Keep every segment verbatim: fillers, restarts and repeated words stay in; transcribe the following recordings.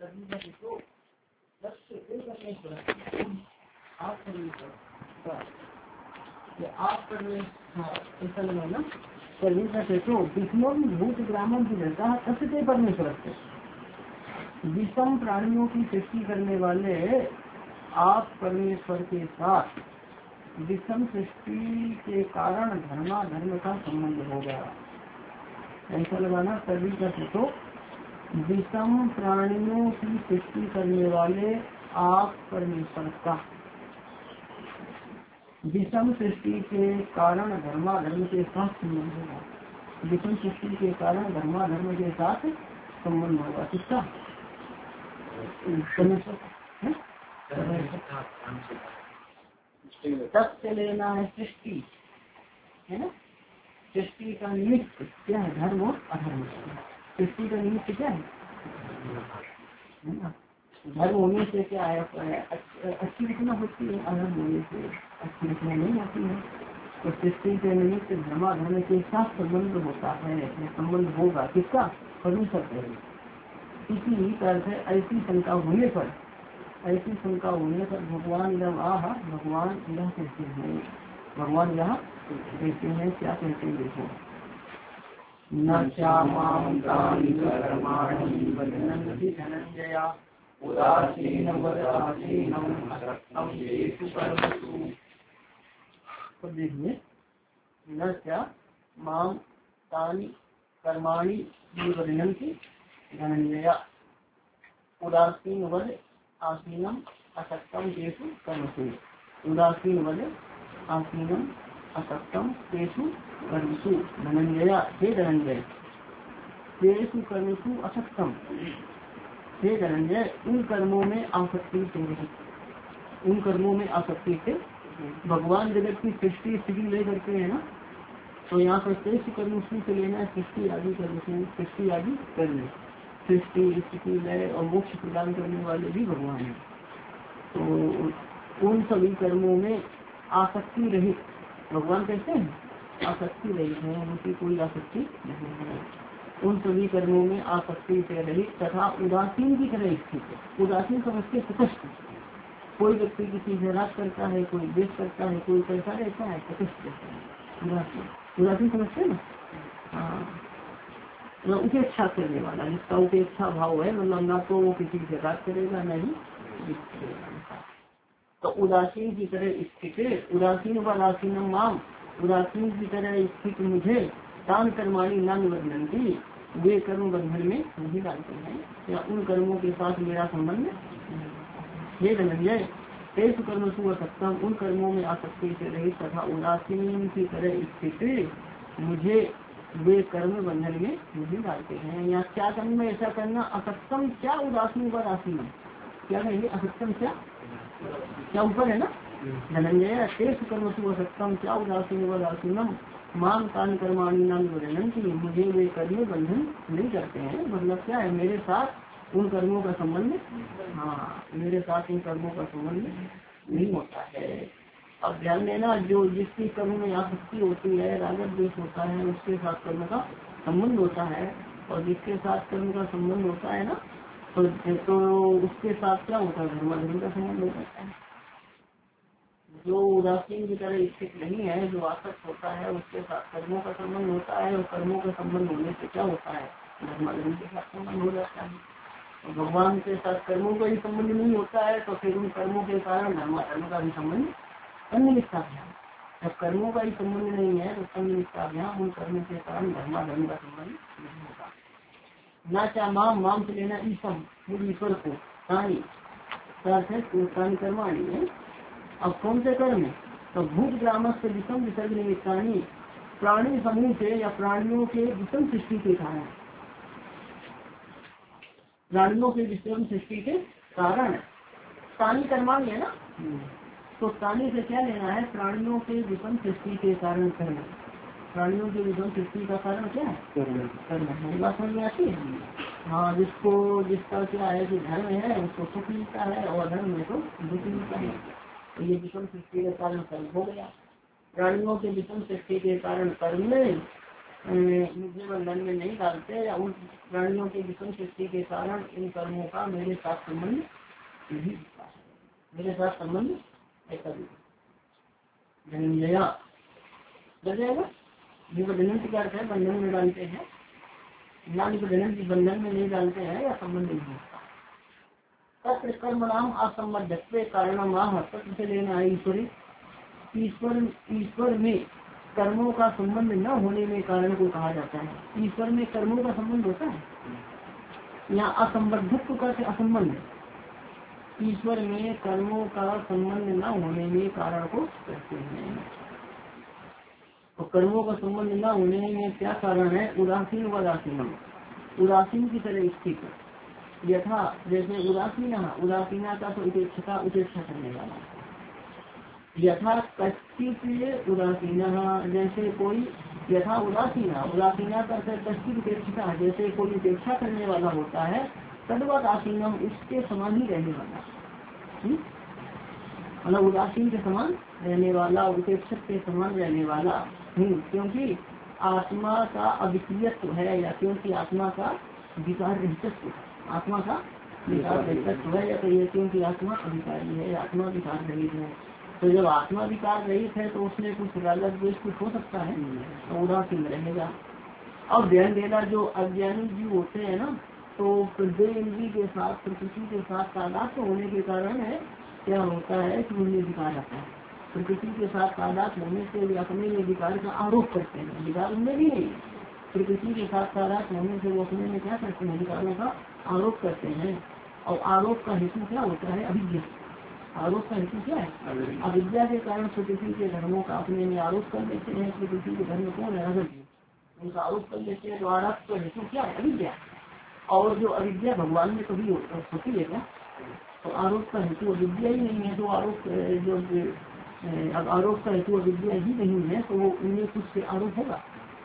आप करने ऐसा लगाना सर्विस का हेतु विषमों भूत ग्रामों की रहता है कस्य परमेश्वर से विषम प्राणियों की सृष्टि करने वाले आप परमेश्वर के साथ विषम सृष्टि के कारण धर्मा धर्म का संबंध होगा। ऐसा लगाना सर्वी का हेतु विषम प्राणियों की सृष्टि करने वाले आप परमेश्वर का विषम सृष्टि के कारण धर्माधर्म के साथ संबंध होगा। विषम सृष्टि के कारण धर्माधर्म के साथ संबंध होगा। किसका? तब से लेना है सृष्टि है ना। सृष्टि का निमित्त क्या है? धर्म और अधर्म। सृष्टि का निमित्त क्या है? धर्म होने से क्या है? अच्छी रचना होती है, अधर्म होने से अच्छी रचना नहीं होती है। तो सृष्टि के निमित्त धर्माधर्म के साथ संबंध होता है, संबंध होगा। किसका? परमेश्वर से। इसी तरह से ऐसी शंका होने पर ऐसी शंका होने पर भगवान जब आह भगवान यह कहते हैं भगवान यह कहते हैं क्या कहते हैं? देखो न धनंजया तो देखिए न क्या माम तानि कर्माणि विवदन्ति धनंजया उदासीन वद आसीनम असक्तम केशु कर्मसु उदासीन वद आसीनम असक्तम केशु कर्मसु धनंजया हे धनंजय केशु कर्मसु असक्तम हे धनंजय उन कर्मों में आसक्ति से रहित उन कर्मों में आसक्ति से भगवान जगत की सृष्टि स्थिति ले करके है ना। तो यहाँ पर केशु कर्मसु से लेना है सृष्टि आदि कर्मसु सृष्टि आदि कर्म सृष्टि स्थिति लय और मोक्ष प्रदान करने वाले भी भगवान हैं। तो उन सभी कर्मों में आसक्ति रहित भगवान कहते हैं आसक्ति रहित है, उनकी कोई आसक्ति नहीं है। उन सभी कर्मों में आसक्ति से रहित तथा उदासीन की तरह स्थित है। उदासीन समझते तटस्थ। कोई व्यक्ति किसी से राग करता है, कोई द्वेष करता है, कोई कैसा रहता है तटस्थ रहता है। उदासीन उदासीन समझते हैं ना। हाँ उपेक्षा करने वाला जिसका उपेक्षा भाव है, मतलब ना तो वो किसी से राग करेगा न ही। तो उदासीन की तरह स्थित उदासीन वासीन माम उदासीन की तरह स्थित मुझे तान कर्माणी नाम वर्णनती वे कर्म बंधन में नहीं डालते हैं या उन कर्मों के साथ मेरा संबंध ये धनंजय तेज कर्म सुसक्तम उन कर्मों में आसक्ति से रहित तथा उदासीन की तरह स्थित मुझे वे कर्म बंधन में नहीं डालते हैं। या क्या कर्म में ऐसा करना असक्तम क्या उदासीन व आसीन क्या कहेंगे? असक्तम क्या क्या ऊपर है ना। धनंजय तेज कर्म सुसक्तम क्या उदासीन व आसीनम मान कान कर्माणी नाम वर्णन की मुझे वे कर्म बंधन नहीं करते हैं। मतलब क्या है? मेरे साथ उन कर्मों का संबंध हाँ मेरे साथ उन कर्मों का संबंध नहीं होता है। अब ध्यान देना जो जिसकी कर्म में आसक्ति होती है रागत द्वेष होता है उसके साथ कर्म का संबंध होता है और जिसके साथ कर्म का संबंध होता है ना तो, तो उसके साथ क्या होता है? धर्माधर्म का संबंध होता है। जो उदासीन की तरह स्थित नहीं है जो आसक्त होता है उसके साथ कर्मों का संबंध होता है और कर्मों का संबंध होने से क्या होता है? धर्माधर्म के साथ संबंध हो जाता है। तो भगवान के साथ कर्मों का ही संबंध नहीं होता है तो फिर उन कर्मों के कारण धर्माधर्म का भी संबंध सन्निष्ठाभ्याम। जब कर्मों का ही संबंध नहीं है तो सन्निष्ठाभ्याम उन कर्मों के कारण धर्माधर्म का संबंध नहीं होता। ना चाह माम माम से लेना ईसम ईश्वर को तानी कर्माणी है। अब कौन से कर्म? तो भूत ग्राम से विषम विसर्ग निमित्तानी प्राणी समूह से या प्राणियों के विषम सृष्टि के कारण प्राणियों के विषम सृष्टि के कारण तानी कर्माणी है ना। तो तानी से क्या लेना है? प्राणियों के विषम सृष्टि के कारण कर्म। प्राणियों के विषम सृष्टि का कारण क्या है? कर्म है। बात समझ में आती है। हाँ जिसको जिसका क्या है कि धर्म है उसको सुख मिलता है और अधर्म में तो दुख मिलता है। तो ये विषम सृष्टि के कारण कर्म हो गया। प्राणियों के विषम सृष्टि के कारण कर्म में मुझे बंधन में नहीं डालते या उन प्राणियों की विषम सृष्टि के कारण इन कर्मों का मेरे साथ संबंध नहीं होता है, मेरे साथ संबंध ऐसा भी धनंजया लग जाएगा। ये बंधन की अर्थ है बंधन में डालते हैं, ना बंधन की बंधन में नहीं डालते हैं या संबंध नहीं होता। तत्र कर्म नाम असंबद्धत्व कारण तत्व से लेना है ईश्वरी ईश्वर ईश्वर में कर्मों का संबंध न होने में कारण को कहा जाता है। ईश्वर में कर्मों का संबंध होता है, यहाँ असंबद्धत्व का असंबंध, ईश्वर में कर्मों का संबंध न होने में कारण को कहते हैं। तो कर्मों का संबंध न होने में क्या कारण है? उदासीन व उदासीनम, उदासीन की तरह स्थित, यथा जैसे उदासीन उदासीना का तो उपेक्षा उपेक्षा करने वाला, यथा कश्चित उदासीना जैसे कोई, यथा उदासीना उदासीना का कश्चित उपेक्षा जैसे कोई उपेक्षा करने वाला होता है, तद्वत आसीनम उसके समान ही रहने वाला, मतलब उदासीन के समान रहने वाला, उपेक्षक के समान रहने वाला हूँ, क्योंकि आत्मा का अविक्रियत्व है या क्योंकि आत्मा का विकार रहितत्व, आत्मा का विकार रहितत्व है या कहिए क्योंकि आत्मा अभिकारी है, आत्मा विकार रहित है। तो जब आत्मा विकार रहित है तो उसमें कुछ रागत द्वेष कुछ हो सकता है तो उदासीन रहेगा। और ध्यान देना, जो अज्ञानी जीव होते हैं ना, तो दो इंद्रिय के साथ प्रकृति के साथ तादात्म्य होने के कारण है क्या होता है कि उनमें विकार आता है। प्रकृति के साथ तादात्म्य होने से वे अपने में विकार का आरोप करते हैं, विकार उनमें भी नहीं, प्रकृति के साथ तादात्म्य होने से वो अपने में क्या करते हैं? विकारों का आरोप करते हैं। और आरोप का हेतु क्या होता है? अविद्या। आरोप का हेतु क्या है? अविद्या के कारण प्रकृति के धर्मों का अपने में आरोप कर देते हैं। प्रकृति के धर्म कौन है? अविद्या, उनका आरोप कर देते हैं। तो आरोप का हेतु क्या है? अविद्या। और जो अविद्या भगवान में कभी होती है क्या? तो आरोप का हेतु अविद्या ही नहीं है। तो आरोप जो अब आरोप का हेतु अविद्या ही नहीं है तो वो उनमें कुछ से आरोप होगा,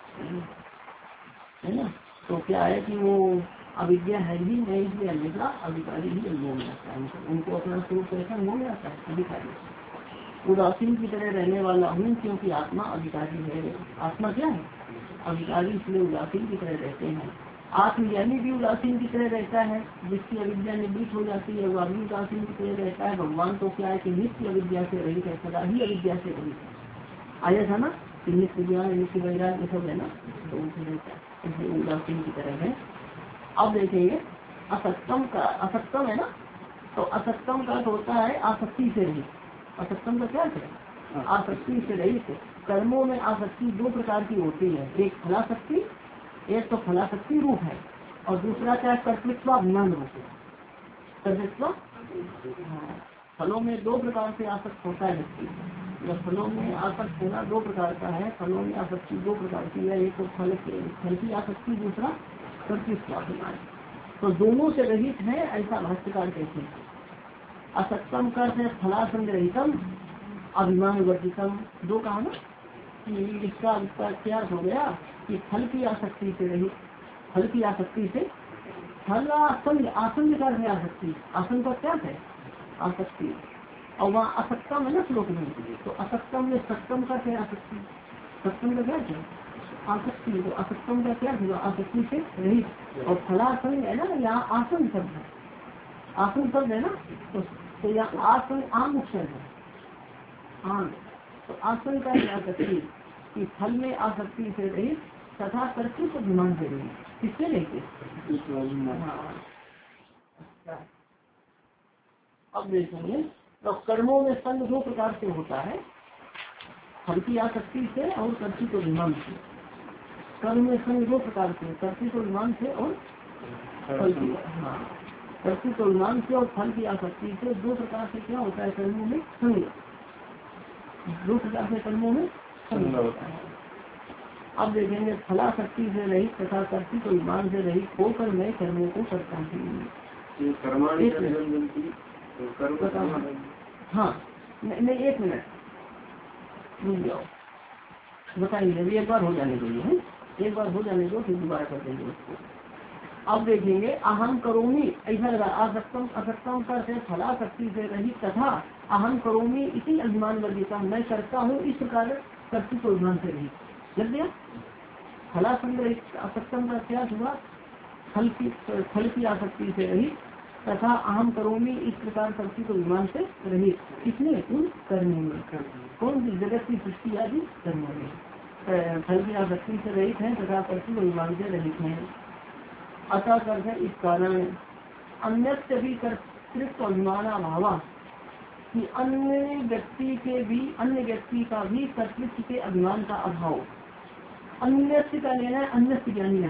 है ना। तो क्या है कि वो अविद्या है ही नहीं, इसलिए हमेशा अधिकारी ही अनुभव में आता है, उनको अपना स्वरूप कैसा अनुभव में आता है? अधिकारी। उदासीन की तरह रहने वाला हूँ क्योंकि आत्मा अधिकारी है। आत्मा क्या है? अधिकारी, इसलिए उदासीन की तरह रहते हैं। आत्मज्ञानी भी उदासीन की तरह रहता है, जिसकी अविद्या निवृत्त हो जाती है वह भी उदासीन की तरह रहता है। भगवान तो क्या है कि नित्य अविद्या से रहित है, सदा ही अविद्या से रहित है। आया था ना कि नित्य ज्ञान नित्य वैराग्य सब है ना, तो उनसे रहता है, इसलिए उदासीन की तरह है। अब देखेंगे असक्तम का, असक्तम है ना, तो असक्तम का होता है आसक्ति से रहित। असक्तम का क्या है? आसक्ति से रहित। कर्मों में आसक्ति दो प्रकार की होती है, एक फलासक्ति, एक तो फलासक्ति रूप है, और दूसरा क्या है? कर्तृत्वाभिमान रूप है। कर्तृत्व, फलों में दो प्रकार से आसक्त होता है व्यक्ति। जब फलों में आसक्त होना दो प्रकार का है, फलों में आसक्ति दो प्रकार की है, एक तो फल फल की आसक्ति, दूसरा कर्तृत्वाभिमान। तो दोनों से रहित है, ऐसा भाष्यकार कहते हैं। असक्तम कर फलासंग रहितम अभिमान वर्जितम, दो कहा ना कि इसका क्या हो गया कि फल की आसक्ति से रहित, फल की आसक्ति से फल आसंग, आसंग का है आसक्ति, आसंग का क्या है? आसक्ति। और वहाँ असक्तम है ना श्लोक में, तो असक्तम में सप्तम का क्या आसक्ति, सप्तम का क्या है? आसक्ति। तो असक्तम का क्या होगा? आसक्ति से रहित। और फलासंग है ना, यहाँ आसन शब्द है, आसन शब्द है ना, तो, तो यहाँ आसन आम अक्षर है, आम। तो आसन का क्या आसक्ति कि फल में आसक्ति से रहित तथा कर्तृत्व अभिमान से रहित। किससे लेके? अब देखेंगे तो कर्मों में संग दो प्रकार से होता है, फल की आसक्ति से और कर्तृत्व अभिमान से। कर्म में संग दो प्रकार से, कर्तृत्व अभिमान से और फल की, हाँ, कर्तृत्व अभिमान से और फल की आसक्ति से दो प्रकार से क्या होता है? कर्मों में संग, दो प्रकार से कर्मों में संग होता है। अब देखेंगे फलासक्ति से रहित तथा कर्तृत्व अभिमान से रहित होकर मैं कर्मों को करता हूँ। हाँ नहीं, एक मिनट रुक जाओ, बताइए, एक बार हो जाने दो, एक बार हो जाने दो फिर दोबारा कर देंगे उसको। अब देखेंगे अहम करोमी, ऐसा लगा आसक्तम, असक्तम करते फलासक्ति से रहित तथा अहम करोमी इसी अभिमान वर्जिता, मैं करता हूँ इस प्रकार कर्तृत्व अभिमान से रहित। लग गया? फलासंग रहित असक्तम का क्या हुआ, फल की फल की आसक्ति से रहित, तथा अहम करोमी इस प्रकार कर्तृत्व तो अभिमान से रहित। किसने, उन करने में, कौन जगत की सृष्टि आदि करने में फल की आसक्ति से रहित है तथा कर्तृत्व अभिमान से रहित है। अतः कर इस कारण अन्यत्र भी कर्तृत्व अभिमान अभाव, कि अन्य व्यक्ति के भी अन्य व्यक्ति का भी कर्तृत्व के अभिमान का अभाव। अन्य का लेना है अन्य ज्ञानी,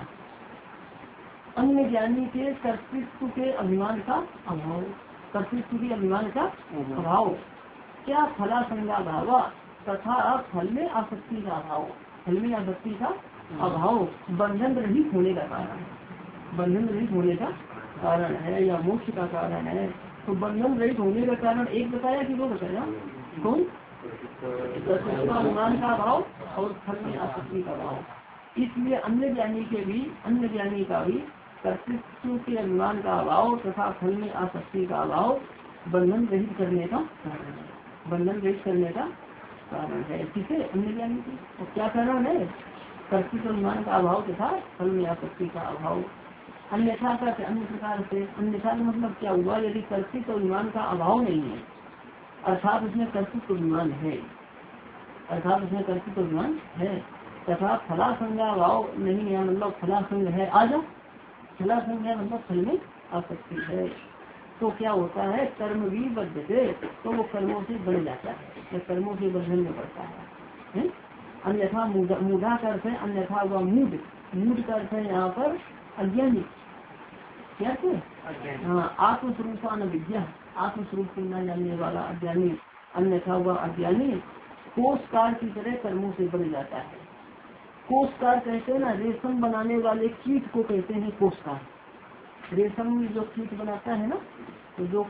अन्य ज्ञानी के कर्तृत्व के अभिमान का अभाव, कर्तृत्व के अभिमान का अभाव। क्या फलासंगा भाव तथा फल में आसक्ति का अभाव, फल में आसक्ति का अभाव बंधन रहित होने का कारण है, बंधन रहित होने का कारण है या मोक्ष का कारण है। तो बंधन रहित होने का कारण एक बताया कि दो बताया, कौन, अभिमान का अभाव और फल में आसक्ति का अभाव। इसलिए अन्य ज्ञानी के भी अन्य ज्ञानी का भी कर्तृत्व के अभिमान का अभाव तथा फल में आसक्ति का अभाव बंधन रहित करने का कारण है, बंधन रहित करने का कारण है। किसे, अन्य ज्ञानी की। और क्या कारण है, कर्तृत्व अभिमान का अभाव तथा फल में आसक्ति का अभाव। अन्यथा का अन्य प्रकार से, अन्यथा का मतलब क्या हुआ, यदि कर्तृत्व अभिमान का अभाव नहीं है अर्थात उसमें कर्तृत्व अभिमान है, अर्थात उसमें कर्तृत्व अभिमान है तथा फलासंगा भाव नहीं है, मतलब फलासंग है, आजा फलासंग है मतलब फल में आसक्ति है, तो क्या होता है, कर्म भी बद्धते, तो वो कर्मों से बढ़ जाता है या कर्मों से बंधन में पड़ता है। अन्यथा मूढ़ा का अर्थ है, अन्यथा वह मूढ़, मूढ़ का अर्थ है यहाँ पर अज्ञानी, क्या थे, हाँ आत्मस्वरूप अनविद्या, आत्मस्वरूप को न जानने वाला अज्ञानी, अन्यथा वह अज्ञानी कोषकार की तरह कर्मों से बढ़ जाता है। कोषकार कहते हैं ना, रेशम बनाने वाले कीट को कहते हैं कोषकार। रेशम जो कीट बनाता है ना, तो जो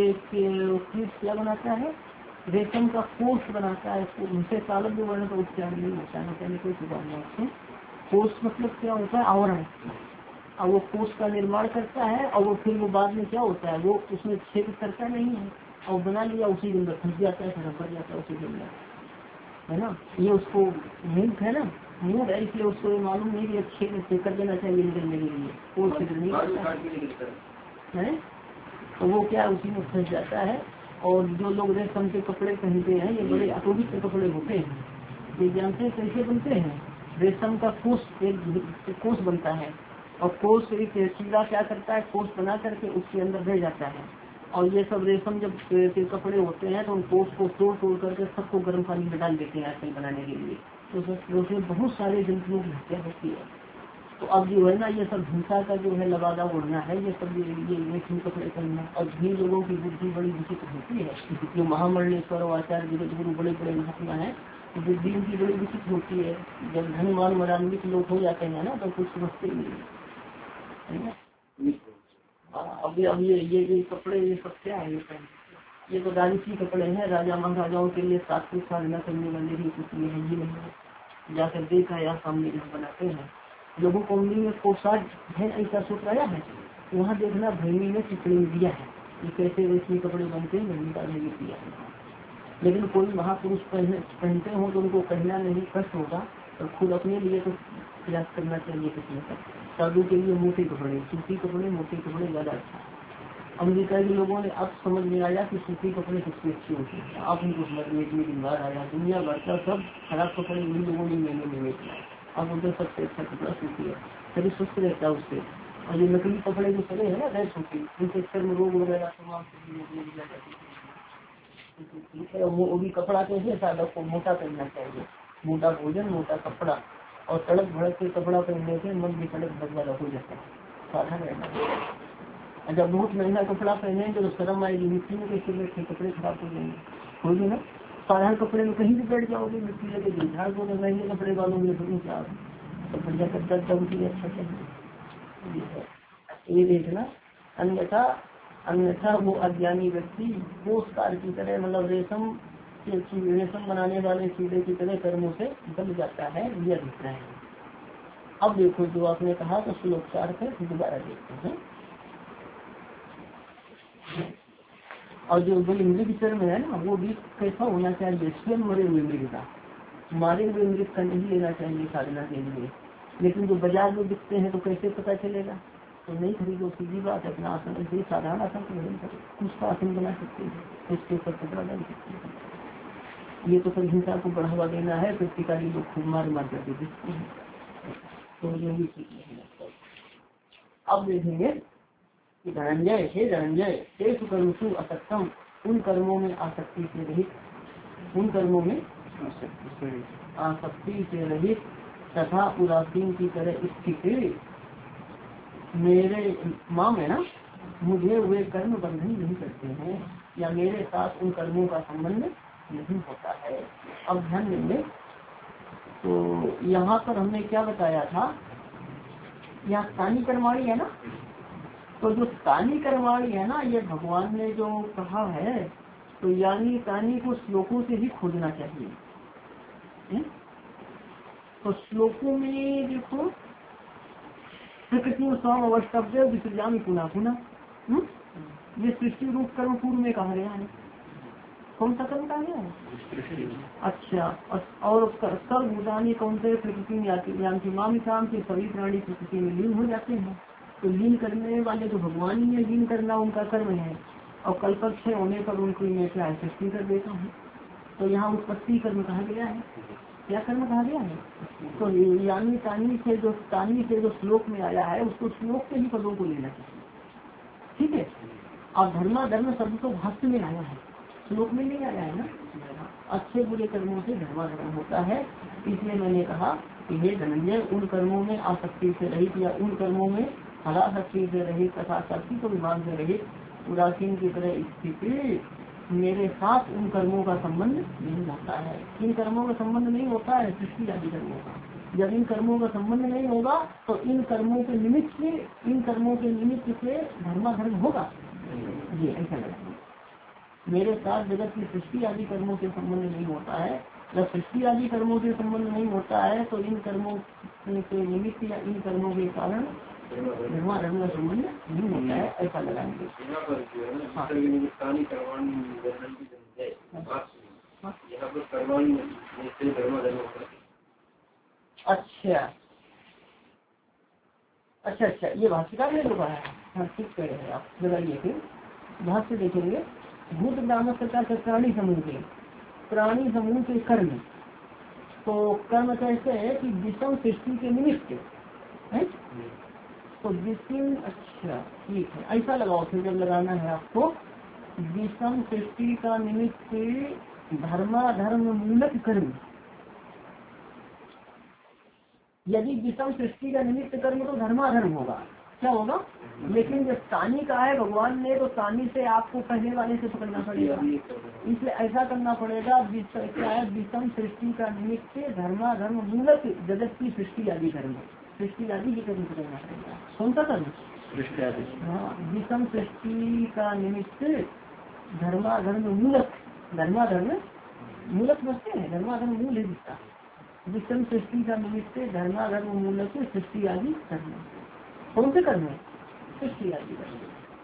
कीट क्या बनाता है, रेशम का कोष बनाता है, उनसे तालब जो बने तो उच्चारण नहीं होता है, कहने कोई सुधार नहीं। कोष मतलब क्या होता है, आवरण, और वो कोष का निर्माण करता है और वो फिर वो बाद में क्या होता है, वो उसमें छेद करता नहीं है और बना लिया उसी के अंदर फंस जाता है, फर जाता है उसी के अंदर, है ना। ये उसको मूड है ना, मूड है, इसलिए उसको ये मालूम नहीं कि छेद से कर देना चाहिए निकलने के लिए, वो छेद नहीं करता है, तो वो क्या उसी में फंस जाता है। और जो लोग रेशम के कपड़े पहनते हैं, ये बड़े अपवित्र कपड़े होते हैं, ये जानते हैं कैसे बनते हैं, रेशम का कोष, एक कोष बनता है और कोष एक कीड़ा क्या करता है, कोष बना करके उसके अंदर रह जाता है, और ये सब रेशम जब के कपड़े होते हैं तो उन कोष को तोड़ तोड़ करके सबको गर्म पानी में डाल देते हैं आजकल बनाने के लिए, तो उसमें बहुत सारे जंतुओं की हत्या होती है। तो अब जो है ना, ये सब हिंसा का जो है लबादा उड़ना है, ये सब ये ये रेशम कपड़े पहनना, और भी लोगों की बुद्धि बड़ी विचित्र होती है। जो महामंडलेश्वर और आचार्य जगत गुरु बड़े बड़े महात्मा है, बुद्धि उनकी बड़ी विचित्र होती है। जब धनवान मदान्वित लोग हो जाते हैं ना, तो कुछ समझते नहीं है। अब ये अब ये ये ये कपड़े ये सब क्या है, ये ये तो राजसी कपड़े हैं, राजा महाराजाओं के लिए सात्विक साधना करने वाले ही कुछ ये है, ये नहीं जाकर देखा या सामने बनाते हैं लोगों को उंगली में पोशाक है, ऐसा सोच रहा है, वहाँ देखना भूमि में चित्रण दिया है कि कैसे रेशमी कपड़े बनते हैं, भूमि का नहीं दिया है। लेकिन कोई महापुरुष पहने पहनते हो तो उनको कहना नहीं कष्ट होगा, तो खुद अपने लिए तो प्रयास करना चाहिए। किसी का साधु के लिए मोटे कपड़े, सूती कपड़े, मोटे कपड़े ज्यादा अच्छा है। अमेरिका के लोगों ने अब समझ में आया कि सूती कपड़े सबसे अच्छे होते हैं, आप उनको समझ में एक दिन बार आया, दुनिया भर का सब खराब कपड़े उन लोगों ने मैंने नहीं बेचना, अब उधर सबसे अच्छा कपड़ा सूती है, शरीर स्वस्थ रहता है उससे। और ये नकली कपड़े जो चले हैं ना गैर सूती, उनसे चर्म रोग वगैरह तमाम वो भी कपड़ा कैसे साधक को मोटा पहनना चाहिए, मोटा भोजन मोटा कपड़ा, और तड़क भड़क के कपड़ा पहनने से मन भी तड़क भड़क वाला हो जाता है, साधन रहना। जब बहुत महंगा कपड़ा पहनेंगे तो शर्म आएगी, मिट्टी में कैसे बैठे, कपड़े खराब हो जाएंगे, होगी ना। साधारण कपड़े में कहीं भी बैठ जाओगे मिट्टी लगेगी, झाड़ को तो महंगे कपड़े वालों में फिर क्या तो बढ़िया करता है, अच्छा चाहिए ये देखना। अन्यथा अन्यथा वो अज्ञानी व्यक्ति कोषकार की तरह, मतलब रेशम के रेशम बनाने वाले कीड़े की तरह कर्मों से बन जाता है, यह अभिप्राय है। अब देखो जो आपने कहा तो श्लोक चार है, दोबारा देखते हैं। और जो जो मृग चर्म है ना, वो भी कैसा होना चाहिए, स्वयं मरे हुए मृग का, मारे हुए मृग का नहीं लेना चाहिए साधना के लिए, लेकिन जो बाजार में बिकते हैं तो कैसे पता चलेगा? तो नहीं खरीदो, सीधी बात है, अपना आसन ऐसे साधारण आसन को ग्रहण करो, उसका आसन बना सकते हैं, उसके ऊपर कपड़ा डाल सकते हैं। ये तो सब हिंसा को बढ़ावा देना है, प्रतिकारी लोग खूब मार मार करके दिखते हैं, तो ये भी ठीक नहीं लगता। अब देखेंगे कि धनंजय हे धनंजय तेसु कर्मसु असक्तम, उन कर्मों में आसक्ति से रहित, उन कर्मों में आसक्ति से रहित तथा उदासीन की तरह स्थित मेरे माम है ना, मुझे वे कर्म बंधन नहीं करते हैं या मेरे साथ उन कर्मों का संबंध नहीं होता है। अब ध्यान देंगे, तो यहाँ पर हमने क्या बताया था, यहाँ तानी कर्माणी है ना, तो जो तानी कर्माणी है ना, ये भगवान ने जो कहा है, तो यानी तानी को श्लोकों से ही खोजना चाहिए। है? तो श्लोकों में देखो, प्रकृति स्वाम अवस्थव्य विसर्जामी पुनः पुनः, ये सृष्टि रूप कर्म पूर्व में कहा गया है। कौन सा कर्म कहा गया है? अच्छा, और सर्वभूतानि कौन से प्रकृति में आती है, सभी प्राणी प्रकृति में लीन हो जाते हैं। तो लीन करने वाले तो भगवान ही है, लीन करना उनका कर्म है, और कल्पक्षय होने पर उनको मैं क्या है सृष्टि कर देता हूँ। तो यहाँ उत्पत्ति कर्म कहा गया है। क्या कर्म कहा गया है? तो यानी तानी से जो तानी से जो श्लोक में आया है, उसको श्लोक के ही पदों को लेना चाहिए। ठीक है। अब धर्मा धर्म शब्द तो भाष्य में आया है, श्लोक में नहीं आया है ना। अच्छे बुरे कर्मों से धर्मा धर्म होता है, इसलिए मैंने कहा कि हे धनंजय, उन कर्मों में आसक्ति से रहित या उन कर्मों में हराशक्ति से रहित तथा शक्ति को विमान से रहित उदासीन की तरह स्थिति मेरे साथ उन कर्मों का संबंध नहीं होता है। इन कर्मों का संबंध नहीं होता है सृष्टि आदि कर्मों का। जब इन कर्मों का संबंध नहीं होगा तो इन कर्मों के निमित्त से इन कर्मों के निमित्त से धर्माधर्म होगा, ये ऐसा लगता है। मेरे साथ जगत की सृष्टि आदि कर्मों से संबंध नहीं होता है। जब सृष्टि आदि कर्मों से संबंध नहीं होता है तो इन कर्मों के निमित्त या इन कर्मों के कारण धर्माधर्म का संबंध नहीं होता है, ऐसा लगाएंगे। अच्छा अच्छा अच्छा, ये भाष्यकार ने जो कहा है, हाँ ठीक कह रहे हैं आप। लगाइए फिर भाष्य देखेंगे। भूत ब्राह्मण प्रकार के प्राणी समूह के प्राणी समूह के कर्म, तो कर्म कैसे है कि विषम सृष्टि के निमित्त है, तो विषम, अच्छा ठीक है, ऐसा लगाओ फिर जब लगाना है आपको। विषम सृष्टि का निमित्त धर्माधर्म मूलक कर्म, यदि विषम सृष्टि का निमित्त कर्म तो धर्माधर्म होगा, क्या होगा? लेकिन जब तानी का है भगवान ने, तो तानी से आपको पहले वाले से पकड़ना पड़ेगा, इसलिए ऐसा करना पड़ेगा। क्या है? विषम सृष्टि का निमित्त धर्माधर्म मूलक जगत की सृष्टि आदि कर्म, सृष्टि आदि की कर्म पकड़ना पड़ेगा। कौन सा कर्म? सृष्टि आदि। हाँ, विषम सृष्टि का निमित्त धर्माधर्म मूलक, धर्माधर्म मूलक समझते हैं, धर्माधर्म मूल है जिसका, विषम सृष्टि का निमित्त धर्माधर्म मूलक सृष्टि आदि कर्म। कौन से कर्म है? सृष्टि आदि कर्म।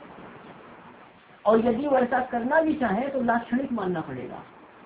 और यदि वो ऐसा करना भी चाहे तो लाक्षणिक मानना पड़ेगा।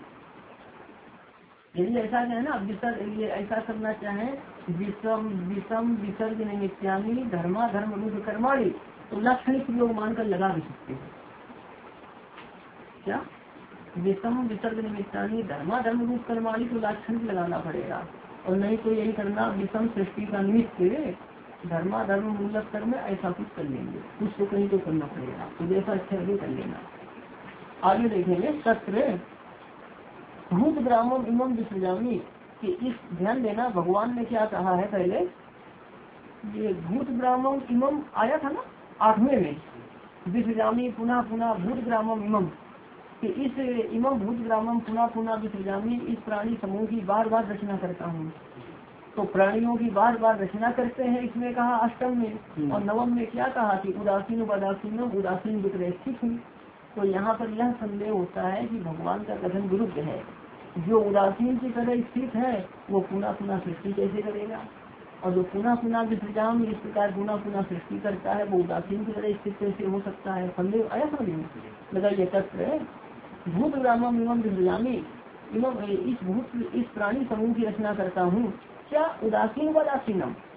यदि ऐसा है ना, विसर्ग ये ऐसा करना चाहे विषम विषम विसर्ग निमित्यानि धर्माधर्म रूप कर्माणी, तो लाक्षणिक प्रयोग मानकर लगा भी सकते हैं। क्या? विषम विसर्ग निमित्तानी धर्माधर्म रूप कर्माणी, तो लाक्षणिक लगाना पड़ेगा। और नहीं तो यही करना विषम सृष्टि का निमित्त धर्माधर्म मूलक कर्म, ऐसा कुछ कर लेंगे, कुछ तो कहीं तो करना पड़ेगा, तो जैसा अच्छा लगे कर लेना। आगे देखेंगे सत्र भूत ब्राह्मण इमम विसर्जामी, कि इस ध्यान देना भगवान ने क्या कहा है पहले, ये भूत ब्राह्मण इमम आया था ना आठवें में, विसर्जामी पुनः पुनः भूत ब्राह्मण इमम, कि इस इमम भूत ब्राह्मण पुनः पुनः विसर्जामी, इस प्राणी समूह की बार बार रचना करता हूँ। तो प्राणियों की बार बार रचना करते हैं, इसमें कहा अष्टम में, और नवम में क्या कहा कि उदासीन उदासीन उदासीन विक्रय स्थित हुई। तो यहाँ पर यह संदेह होता है कि भगवान का कथन विरुद्ध है। जो उदासीन की तरह स्थित है वो पुनः पुनः सृष्टि कैसे करेगा, और जो पुनः पुनः विसर्जन इस प्रकार पुनः पुनः सृष्टि करता है वो उदासीन की तरह स्थित कैसे हो सकता है? संदेह आया समझ में? लगाइए तत्र भूत ब्राह्मण एवं विसर्जामी एवं इस भूत इस प्राणी समूह की रचना करता हूँ। क्या? उदासीन उदासीनम,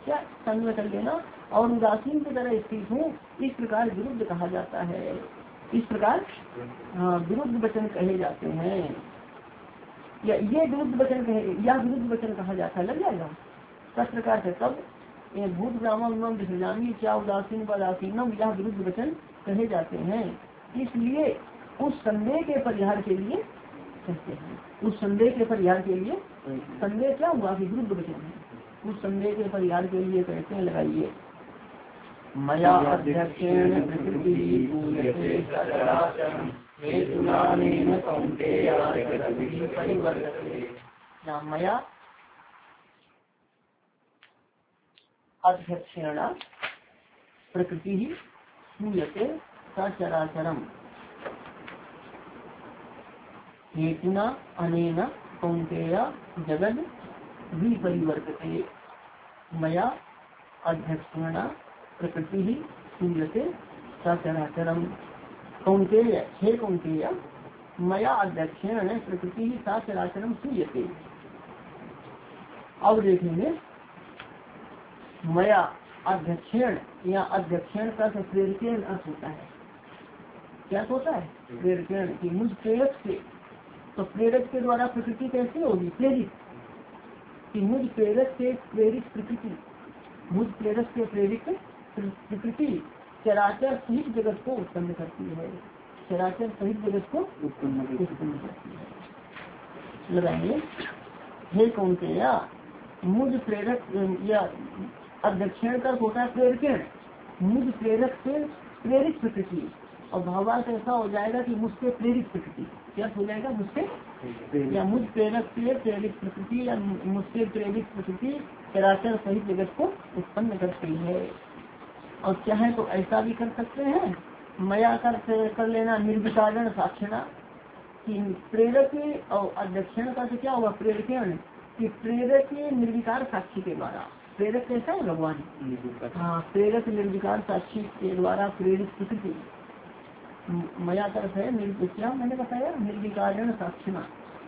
क्या संग कर लेना। और उदासीन की तरह स्थित हूँ, इस प्रकार विरुद्ध कहा जाता है। इस प्रकार हाँ विरुद्ध वचन कहे जाते हैं, या ये विरुद्ध वचन कहे, या विरुद्ध वचन कहा जाता है। लग जाएगा दस प्रकार से। तब भूत ब्राह्मण विसर्जामी क्या उदासीन उदासीनम, यह विरुद्ध वचन कहे जाते हैं। इसलिए उस संदेह के परिहार के लिए कहते हैं, उस संदेह के परिहार के लिए, संदेह क्या हुआ कि विरुद्ध वचन है, उस संदेह के परिहार के लिए कहते हैं। लगाइए मया अध्यक्षेण प्रकृति पूयते सचराचरम् हेतुनानेन कौन्तेय जगद्भिः परिवर्तते। मया अध्यक्षेण प्रकृति पूयते सचराचरम् हेतुना अनेन कौन्तेय जगद् विपरिवर्तते। मया अध्यक्षेण प्रकृति ही सूयते सचराचरम्। कौन्तेय हे कौन्तेय, मया अध्यक्षेण प्रकृति ही सचराचरम् सूयते। अब देखेंगे मया अध्यक्षेण, या अध्यक्षेण का प्रेरकेण अर्थ होता है। क्या होता है? प्रेरकेण की मुझ प्रेरक से। तो प्रेरक के द्वारा प्रकृति कैसे होगी? प्रेरित कि मुझ प्रेरक से प्रेरित प्रकृति, मुझ प्रेरक से प्रेरित प्रकृति चराचर सहित जगत को उत्पन्न करती है। चराचर सहित जगत को उत्पन्न करती है। लगाएंगे हे कौन्तेय, मुझ प्रेरक या अध्यक्षेण का होता है प्रेरकेण, मुझ प्रेरक से प्रेरित प्रकृति। और भावार्थ ऐसा हो जाएगा कि मुझसे प्रेरित प्रकृति। क्या हो जाएगा? मुझसे या मुझ प्रेरक से प्रेरित प्रकृति, या मुझसे प्रेरित प्रकृति चराचर सहित जगत को उत्पन्न करती है। और चाहे तो ऐसा भी कर सकते हैं, मया कर कर लेना निर्विकारण साक्षिणा, कि प्रेरक और अध्यक्षण का तो क्या होगा? प्रेरकेण कि प्रेरक निर्विकार साक्षी के द्वारा। प्रेरक कैसा है? भगवान। हाँ, प्रेरक निर्विकार साक्षी के द्वारा प्रेरित प्रकृति। मया तरफ है क्या मैंने बताया? निर्विकारण साक्षिणा,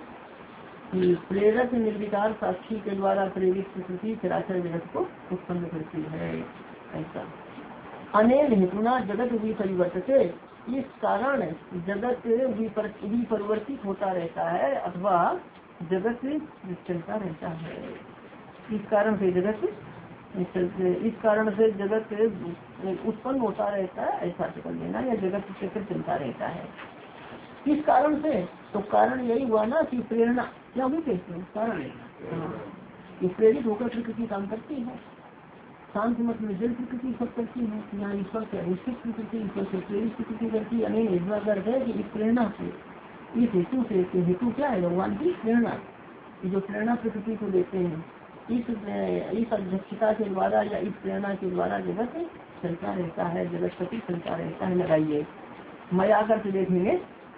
प्रेरक निर्विकार साक्षी के द्वारा प्रेरित प्रकृति चराचर जगत को उत्पन्न करती है। ऐसा अनेक हेतुना जगत विपरिवर्तते, इस कारण जगत विपरिवर्तित होता रहता है, अथवा जगत चलता रहता है। इस कारण से जगत इस कारण से जगत उत्पन्न होता रहता है, ऐसा कर लेना, या जगत चक्र चलता रहता है। किस कारण से? तो कारण यही हुआ ना कि प्रेरणा क्या हुई? कैसे कारण ये प्रेरित होकर प्रकृति काम करती है। शांत मत में जल प्रकृति सब करती है, यहाँ ईश्वर से अनुष्ठित प्रकृति, ईश्वर से प्रेरित प्रकृति करती है। नहीं, इसका अर्थ है कि इस प्रेरणा से, इस हेतु से, हेतु क्या है? भगवान की प्रेरणा, जो प्रेरणा प्रकृति को देते हैं, इस इस अध्यक्षता के द्वारा या इस प्रेरणा के द्वारा जगत चलता रहता है, जगत प्रति चलता रहता है। लगाइए मया करके देखेंगे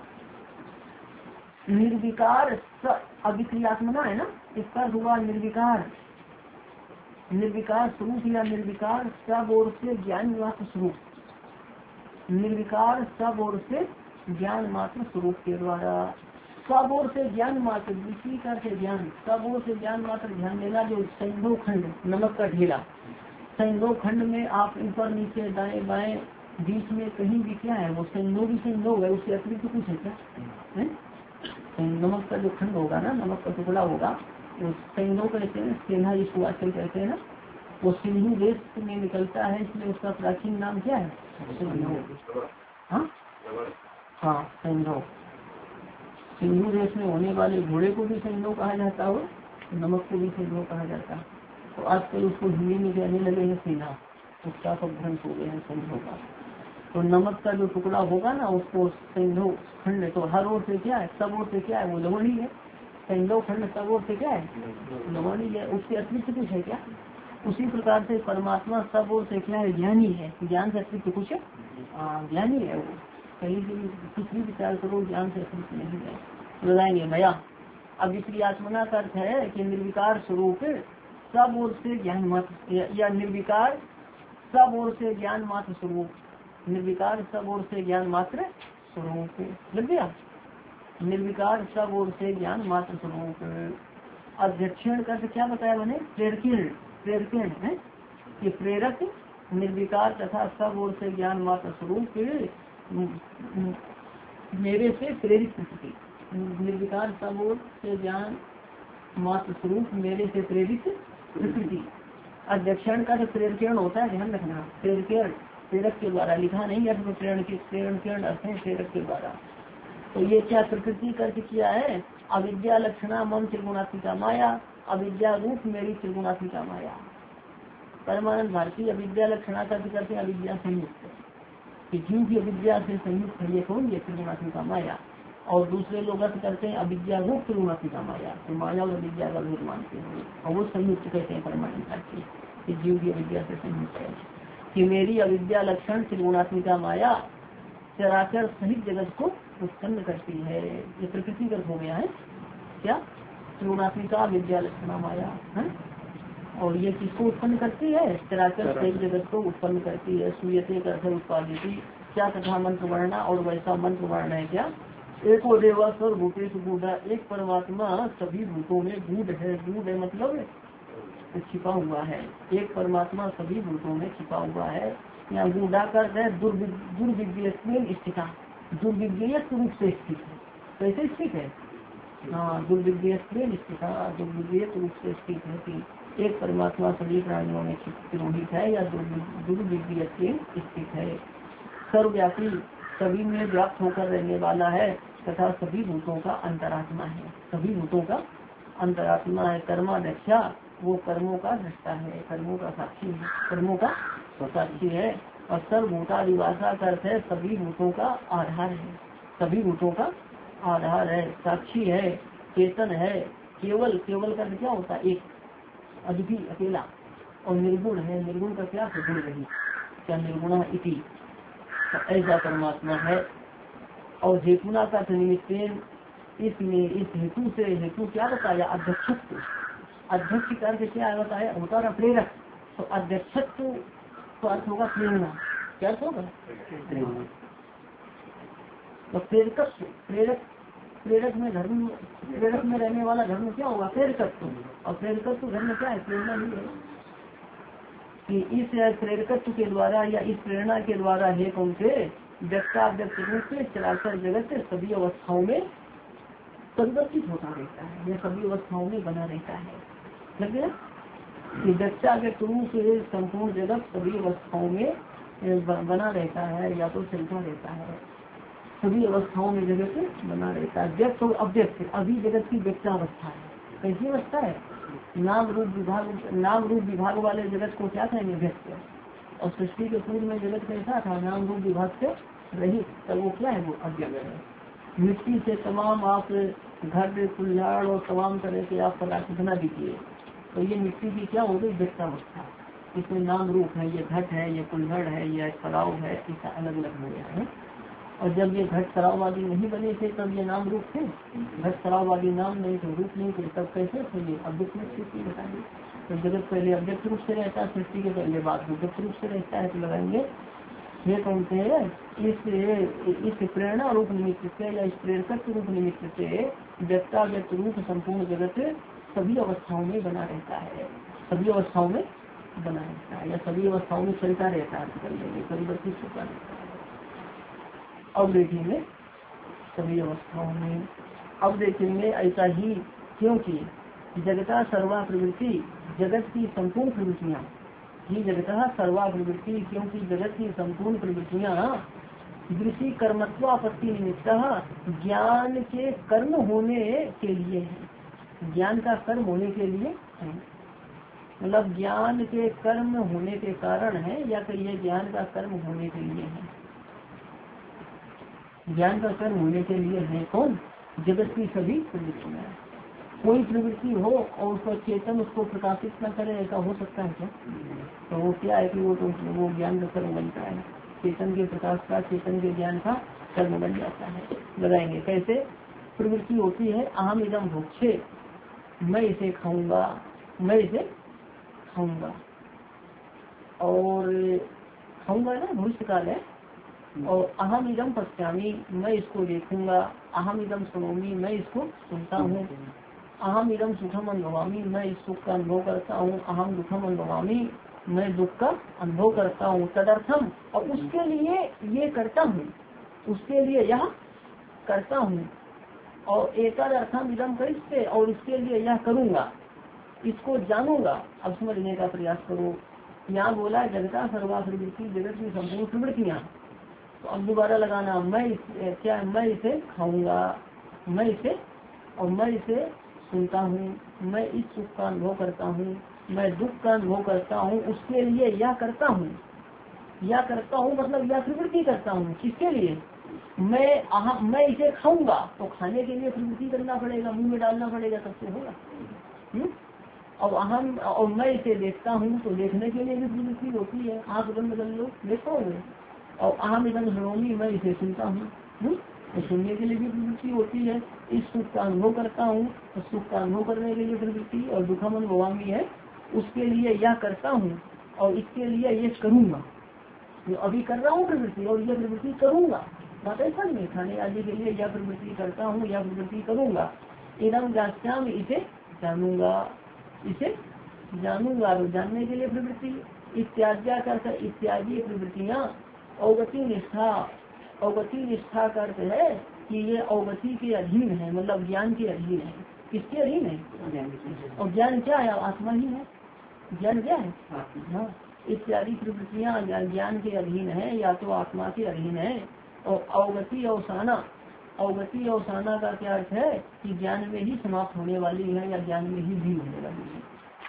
निर्विकार अभिक्रियात्मना है ना, इसका हुआ निर्विकार, निर्विकार स्वरूप या निर्विकार सब ओर से ज्ञान मात्र स्वरूप, निर्विकार सब ओर से ज्ञान मात्र स्वरूप के द्वारा। सब ओर से ज्ञान मात्र, दूसरी का से ज्ञान, सब ओर से ज्ञान मात्र ध्यान देना। जो संदो खंड नमक का ढेला, संदो खंड में आप ऊपर नीचे दाएं बाएं बीच में कहीं भी क्या है? वो संदो भी संदो है, उससे अतिरिक्त कुछ है क्या? है नमक का जो खंड होगा ना, नमक का टुकड़ा होगा, वो संदो कहते हैं। सेना जिसको आजकल कहते हैं ना, वो सिंधु देश में निकलता है, इसलिए उसका प्राचीन नाम क्या है? हाँ हाँ सिंधु। सिंधु देश में होने वाले घोड़े को भी सिंधु कहा जाता हो, नमक को भी सिंधु कहा जाता है। तो आजकल उसको हिंदी में कहने लगे हैं सेना, उसका सब भ्रंश हो गए हैं सिंधु का। तो नमक का जो टुकड़ा होगा ना, उसको सिंधु खंड, तो हर ओर से क्या है? सब ओर से क्या है? वो लवणी है। सिंधु खंड सब ओर से क्या है? लवणी है, उसके अतिरिक्त कुछ है क्या? उसी प्रकार से परमात्मा सब ओर से क्या है? ज्ञानी है। ज्ञान से अतिरिक्त कुछ ज्ञानी है वो, कहीं भी कुछ भी विचार करो, ज्ञान से अतिरिक्त नहीं है। लगाएंगे मया अभिक्रियात्मना का अर्थ है कि निर्विकार स्वरूप सब ओर से ज्ञान मात्र, या निर्विकार सब ओर से ज्ञान मात्र स्वरूप, निर्विकार सब ओर से ज्ञान मात्र स्वरूप। लग गया? निर्विकार सब ओर से ज्ञान मात्र स्वरूप। अध्यक्षण का क्या बताया मैंने? प्रेरकेण, प्रेरकेण है कि प्रेरक निर्विकार तथा सब ओर से ज्ञान मात्र स्वरूप मेरे से प्रेरित प्रकृति, निर्विकार सब ओर से ज्ञान मात्र स्वरूप मेरे से प्रेरित प्रकृति। अध्यक्षण का तो प्रेरकरण होता है, ध्यान रखना, प्रेरकरण प्रेरक के द्वारा, लिखा नहीं अर्थ में प्रेरण के प्रेरण अर्थ है प्रेरक के द्वारा। तो ये क्या प्रकृति का अर्थ किया है, अविद्या लक्षणा मम त्रिगुणात्मिका माया, अविद्या रूप मेरी त्रिगुणात्मिका माया। परमानंद भारती अविद्या लक्षणा का अर्थ करते हैं अविद्या संयुक्त, कि जीव की अविद्या से संयुक्त है ये कौन, ये त्रिगुणात्मिका माया। और दूसरे लोग अर्थ करते हैं अविद्या रूप त्रिगुणात्मिका माया, तो माया और अविद्या का भेद मानते हैं और वो संयुक्त कहते हैं परमानंद भारती, कि जीव की अविद्या से संयुक्त है। कि मेरी अविद्या लक्षण त्रिगुणात्मिका माया चराचर सहित जगत को उत्पन्न करती है। ये प्रकृति का हो गया है क्या, त्रिगुणात्मिका विद्या लक्षणा माया है। और ये किसको उत्पन्न करती है, चराचर सहित जगत को उत्पन्न करती है। सूयते कर उत्पादित क्या तथा मंत्र वर्णा, और वैसा मंत्र वर्ण है क्या, एक वो देवा सर भूतेश गूढ़ा, एक परमात्मा सभी भूतों में गूढ़ है। गूढ़ है मतलब छिपा हुआ है, एक परमात्मा सभी भूतों में छिपा हुआ है। यहाँ गूढ़ा कर है दुर्विज्ञ स्थिता, दुर्विज्ञ रूप से स्थित है। कैसे स्थित है, हाँ दुर्विज्ञ स्थिता, दुर्विज्ञ रूप से स्थित है कि एक परमात्मा सभी प्राणियों में तिरोहित है या दुर्विज्ञ स्थित है। सर्वव्यापी सभी में व्याप्त होकर रहने वाला है तथा सभी भूतों का अंतरात्मा है, सभी भूतों का अंतरात्मा है। कर्माध्यक्षा वो कर्मों का दृष्टा है, कर्मों का साक्षी है, कर्मों का साक्षी है। और सर्वभूतादिवासा का अर्थ है सभी भूतों का आधार है, सभी भूतों का आधार है, साक्षी है, चेतन है। केवल केवल का क्या होता है, एक अद्वितीय अकेला। और निर्गुण है, निर्गुण का क्या है, गुण रही, क्या निर्गुण इति, तो ऐसा परमात्मा है। और हेतुना का निमित्तेन, इसमें इस हेतु से, हेतु क्या बताया, अध्यक्षत्व, अध्यक्ष का अर्थ क्या बताया, होता है प्रेरक, तो अध्यक्षत्व तो अर्थ होगा प्रेरणा, क्या अर्थ होगा, तो प्रेरकत्व, प्रेरक प्रेरक में धर्म, प्रेरक में रहने वाला धर्म क्या होगा, प्रेरकत्व। और प्रेरकत्व धर्म क्या है, प्रेरणा नहीं है। कि इस प्रेरकत्व के द्वारा या इस प्रेरणा के द्वारा हे कौन से व्यक्ता व्यक्त रूप से चराचर जगत सभी अवस्थाओं में परिवर्तित होता रहता है, यह सभी अवस्थाओं में बना रहता है। लग गया कि व्यक्ता व्यक्त रूप से संपूर्ण जगत सभी अवस्थाओं में बना रहता है या तो चलता रहता है, सभी अवस्थाओं में जगत बना रहता है। व्यक्त और अव्यक्त, अभी जगत की व्यक्तावस्था है। कैसी अवस्था है, नाम रूप विभाग, नाम रूप विभाग वाले जगत को क्या कहेंगे, व्यक्त। और सृष्टि के पूर्व में जगत कैसा था, नाम रूप विभाग से रहित, तब वो क्या है, वो अव्यक्त है। मिट्टी से तमाम आप घर कुल्हाड़ और तमाम तरह के आप पदार्थ बना दीजिए, तो ये मिट्टी की क्या हो गई, व्यक्तावस्था। इसमें नाम रूप है, ये घट है, ये कुल्हाड़ है, ये तलाव है, इसका अलग अलग हो गया है। और जब ये घट तलाववादी नहीं बने थे तब ये नाम रूप थे, घट तलाववादी नाम नहीं थे, रूप नहीं थे, तब कैसे थे ये अव्यक्त में सृष्टि बताइए। तो जगत पहले अव्यक्त रूप से रहता है, सृष्टि के पहले बाद अव्यक्त रूप से रहता है। तो लगाएंगे ये कौन से इस इस प्रेरणा रूप निमित्त से या इस प्रेरकत्व रूप निमित्त से व्यक्ता व्यक्त रूप संपूर्ण जगत सभी अवस्थाओं में बना रहता है, सभी अवस्थाओं में बना रहता है या सभी अवस्थाओं में चलता रहता है, परिवर्तित होता रहता है। अब देखेंगे सभी अवस्थाओं में, अब देखेंगे ऐसा ही क्योंकि जगता सर्वा प्रवृत्ति, जगत की संपूर्ण प्रवृत्तियाँ ही जगता सर्वा प्रवृत्ति, क्योंकि जगत की संपूर्ण प्रवृत्तियाँ दृष्टि कर्मत्व आपत्ति निमित्त ज्ञान के कर्म होने के लिए है, ज्ञान का कर्म होने के लिए है, मतलब ज्ञान के कर्म होने के कारण है, या कहिए ज्ञान का कर्म होने के लिए है, ज्ञान का कर्म होने के लिए है। कौन, जगत की सभी प्रवृत्तियाँ। कोई प्रवृत्ति हो और उसका चेतन उसको प्रकाशित न करे, ऐसा हो सकता है क्या, तो वो क्या है कि वो तो वो ज्ञान का कर्म बनता है, चेतन के प्रकाश का, चेतन के ज्ञान का कर्म बन जाता है। लगाएंगे कैसे, प्रवृत्ति होती है अहम इदम भोक्षे, मैं इसे खाऊंगा, मैं इसे खाऊंगा, और खाऊंगा ना भविष्य काल है। और अहम इदम पश्यामी, मैं इसको देखूंगा, अहम इदम सुनोमी, मैं इसको सुनता हूँ, अहम इदम सुखम अनुभवामी, मैं इस सुख का अनुभव करता हूँ, अहम दुखम अनुभवामी, मैं दुख का अनुभव करता हूँ। तदर्थम, और उसके लिए ये करता हूँ, उसके लिए यह करता हूँ। और एकादर्थम इदम करिष्ये, और इसके लिए यह करूँगा, इसको जानूंगा। अब समझने का प्रयास करो। यहाँ बोला जगता सर्वा प्रवृत्ति, जगत की संपूर्ण प्रवृत्तियाँ। तो अब दोबारा लगाना, मैं इस, क्या मैं इसे खाऊंगा, मैं इसे, और मैं इसे सुनता हूँ, मैं इस सुख का अनुभव करता हूँ, मैं दुख का अनुभव करता हूँ, उसके लिए यह करता हूँ। यह करता हूँ मतलब यह प्रवृत्ति करता हूँ। किसके लिए? मैं आहा, मैं इसे खाऊंगा, तो खाने के लिए प्रवृत्ति करना पड़ेगा, मुंह में डालना पड़ेगा, तब से होगा। हुँ? और अहम, और मैं इसे देखता हूँ, तो देखने के लिए भी प्रवृत्ति होती है, आँख बंद कर लो देखोगे। और अहम इदम श्रोमी, मैं इसे सुनता हूँ, तो सुनने के लिए भी प्रवृत्ति होती है। इस सुख का अनुभव करता हूँ, तो सुख का अनुभव करने के लिए प्रवृत्ति, और दुखम अनुभवामी है, उसके लिए यह करता हूँ, और इसके लिए ये करूँगा। तो अभी कर रहा हूँ प्रवृत्ति, और यह प्रवृत्ति करूँगा। बात ऐसा नहीं, खाने आदि के लिए यह प्रवृत्ति करता हूँ, यह प्रवृत्ति करूँगा। इदम जास्याम, इसे जानूंगा, इसे जानूंगा, तो जानने के लिए प्रवृत्ति। इत्याद्या करता, इत्यादि प्रवृत्तियाँ अवगति निष्ठा, अवगति निष्ठा का अर्थ है कि ये अवगति के अधीन है, मतलब ज्ञान के अधीन है। किसके अधीन है? और ज्ञान क्या है? आत्मा ही है। ज्ञान क्या है? हाँ, इत्यादि प्रवृत्तियाँ ज्ञान के अधीन है, या तो आत्मा के अधीन है। और अवगति अवसाना, अवगति अवसाना का क्या अर्थ है कि ज्ञान में ही समाप्त होने वाली है, या ज्ञान में ही भी होने वाली है।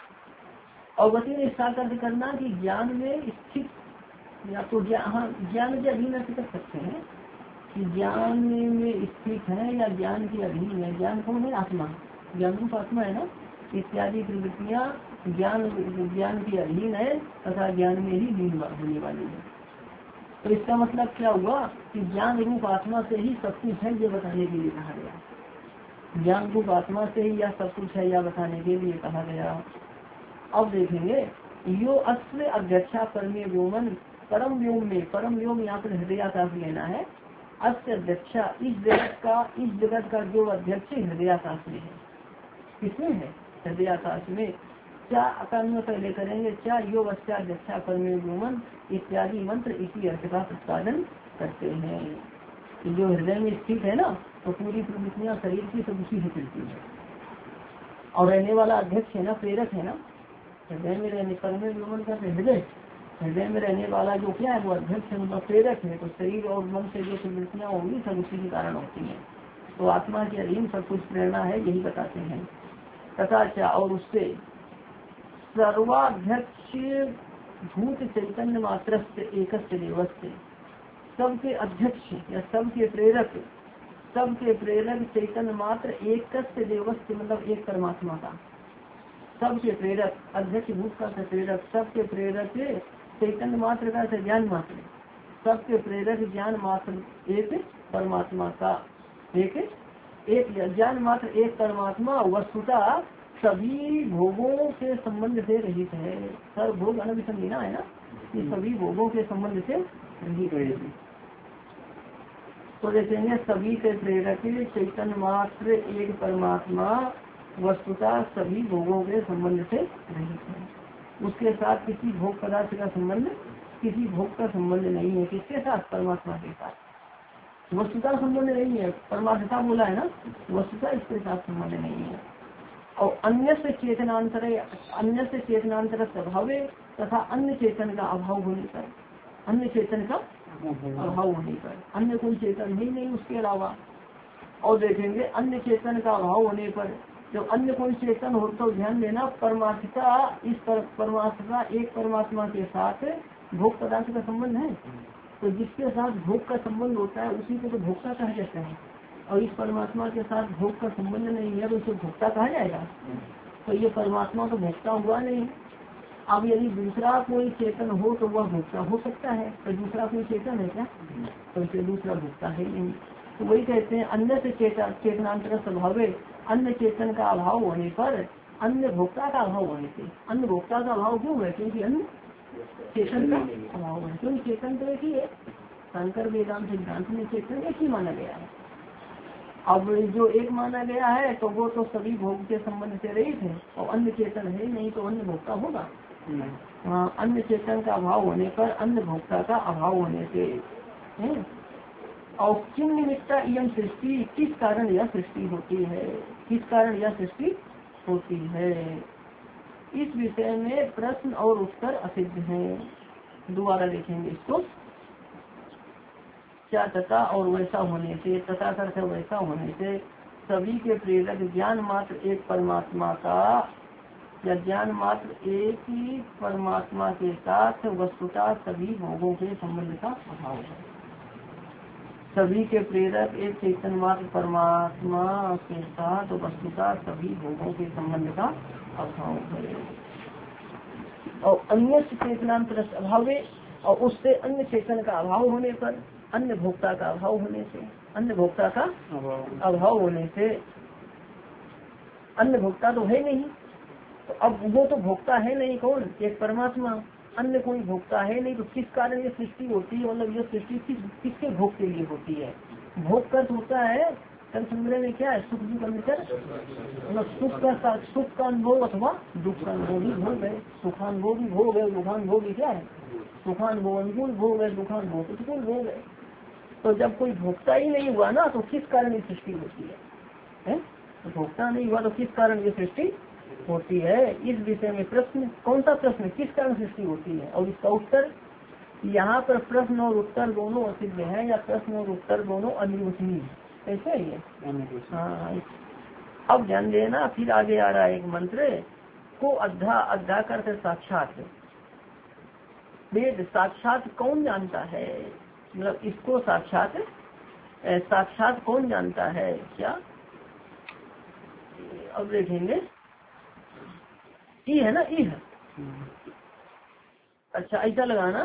अवगति निष्ठा का अर्थ करना कि ज्ञान में स्थित, या तो ज्ञान ज्ञान के अधीन अर्थ कर सकते हैं कि ज्ञान में स्थित है या ज्ञान के अधीन है। ज्ञान कौन है? आत्मा, ज्ञान रूप आत्मा है ना। इत्यादि प्रवृत्तियाँ ज्ञान ज्ञान के अधीन है तथा ज्ञान में ही लीन होने वाली है। तो इसका मतलब क्या हुआ कि ज्ञान रूप आत्मा से ही सब कुछ है, ये बताने के लिए कहा गया। ज्ञान रूप आत्मा से ही यह सब कुछ है, यह बताने के लिए कहा गया। अब देखेंगे, यो अस्त्र अध्यक्षा परमे व्योमन, परम व्योम में, परम व्योम यहाँ पर हृदयाकाश लेना है। अस्त्र अध्यक्षा, इस जगत का, इस जगत का जो अध्यक्ष हृदयाकाश में है। किसमें है? हृदयाकाश में। क्या अकान्व पहले करेंगे, क्या योग अध्यक्षा परमे व्योमन इत्यादि मंत्र इसी अर्थ का प्रतिपादन करते हैं। जो हृदय में स्थित है ना, तो पूरी प्रवृत्तियाँ शरीर की सब उसी से चलती है। और रहने वाला अध्यक्ष है ना, प्रेरक है ना। हृदय में रहने, परमे व्योमन का हृदय, हृदय में रहने वाला जो क्या है वो अध्यक्ष है, मतलब प्रेरक है। तो शरीर और मन से जो प्रवृत्तियाँ होंगी सब उसी के कारण होती हैं। तो आत्मा के अधीन सब कुछ प्रेरणा है, यही बताते हैं। तथा क्या, और उससे सर्वाध्यक्ष भूत चैतन्य मात्र से एक देवस्य, सबके अध्यक्ष या सबके प्रेरक, सबके प्रेरक चैतन्य मात्र एक देवस्य, मतलब एक परमात्मा का। सबके प्रेरक, अध्यक्ष भूत का प्रेरक, सबके प्रेरक चैतन्य मात्र का ज्ञान मात्र, सबके प्रेरक ज्ञान मात्र एक परमात्मा का, एक एक ज्ञान मात्र एक परमात्मा वस्तुता सभी भोगों के संबंध से रहित है। सर भोग अनभिसंगिना है ना, ये सभी भोगों के संबंध से रहित है। तो देखेंगे सभी के प्रेरक चैतन्य मात्र एक परमात्मा वस्तुता सभी भोगों के संबंध से रहित है। उसके साथ किसी भोग पदार्थ का संबंध, किसी भोग का संबंध नहीं है। किसके साथ? परमात्मा के साथ। वस्तुता संबंध नहीं है, परमात्मा बोला है ना, वस्तुता इसके साथ संबंध नहीं है। और अन्य से चेतनांतर, अन्य से चेतनांतर स्वभाव तथा अन्य चेतन का अभाव होने पर, अन्य चेतन का अभाव होने पर, अन्य कोई चेतन ही नहीं उसके अलावा। और देखेंगे अन्य चेतन का अभाव होने पर, जब अन्य कोई चेतन हो तो ध्यान देना परमात्मा, इस पर परमात्मा एक परमात्मा के साथ भोग पदार्थ का संबंध है। तो जिसके साथ भोग का संबंध होता है उसी को तो भोक्ता कहा जाता है। और इस परमात्मा के साथ भोग का संबंध नहीं है तो उसे भोक्ता कहा जाएगा। तो ये परमात्मा तो भोक्ता हुआ नहीं। अब यदि दूसरा कोई चेतन हो तो वह भोक्ता हो सकता है, तो दूसरा कोई चेतन है क्या? तो इसे दूसरा भोक्ता है नहीं। तो वही कहते हैं अन्य से चेतन चेतनांतर स्वभाव, अन्य चेतन का अभाव होने पर, अन्य भोक्ता का अभाव होने से, अन्य भोक्ता का अभाव क्यों है? क्योंकि अन्य चेतन का अभाव है। क्योंकि चेतन तो एक ही है, शंकर वेदांत सिद्धांत में चेतन एक ही माना गया है। अब जो एक माना गया है तो वो तो सभी भोग के संबंध से रहित है, और अन्य चेतन है नहीं, तो अन्य भोक्ता होगा। हाँ, अन्य चेतन का अभाव होने पर अन्य भोक्ता का अभाव होने से है। और किम निमित्ता यम सृष्टि, किस कारण यह सृष्टि होती है, किस कारण यह सृष्टि होती है, इस विषय में प्रश्न और उत्तर असिद्ध हैं। दोबारा देखेंगे इसको। क्या तथा और वैसा होने से, तथा करके वैसा होने से सभी के प्रेरक ज्ञान मात्र एक परमात्मा का, या ज्ञान मात्र एक ही परमात्मा के साथ वस्तुतः सभी भोगों के संबंध का अभाव है। सभी के प्रेरक एक चेतन मात्र परमात्मा के साथ वस्तुतः सभी भोगों के संबंध का अभाव है। और अन्य चेतनांतर अभाव है, और उससे अन्य चेतन का अभाव होने पर, अन्य भोक्ता का अभाव होने से, अन्य भोक्ता का अभाव होने से, अन्य भोक्ता तो है नहीं, तो अब वो तो भोक्ता है नहीं, कौन, एक परमात्मा, अन्य कोई भोक्ता है नहीं, तो किस कारण ये सृष्टि होती है, मतलब ये सृष्टि किस किसके भोग के लिए होती है। भोग का होता है कल संग्रह में क्या है, सुख दुख अंतर, मतलब सुख का सुख का अनुभव अथवा दुख का अनुभव ही भोग है। सुखानुभव भी भोग है, दुखानुभव भी क्या है, सुखानुभव अनुकूल भोग है, दुखानुभव प्रतिकूल भोग है। तो जब कोई भोक्ता ही नहीं हुआ ना, तो किस कारण ये सृष्टि होती है, है? तो भोक्ता नहीं हुआ तो किस कारण ये सृष्टि होती है। इस विषय में प्रश्न, कौन सा प्रश्न, किस कारण सृष्टि होती है, और इसका उत्तर, यहाँ पर प्रश्न और उत्तर दोनों असिद्ध है, या प्रश्न और उत्तर दोनों अनिर्वचनीय है, ऐसे ही है। हाँ, अब ध्यान देना, फिर आगे आ रहा है एक मंत्र को, अद्धा, अद्धा करते साक्षात, वेद साक्षात कौन जानता है, मतलब इसको साक्षात, साक्षात कौन जानता है, क्या अब देखेंगे, ई है ना, ई है, अच्छा ऐसा लगाना,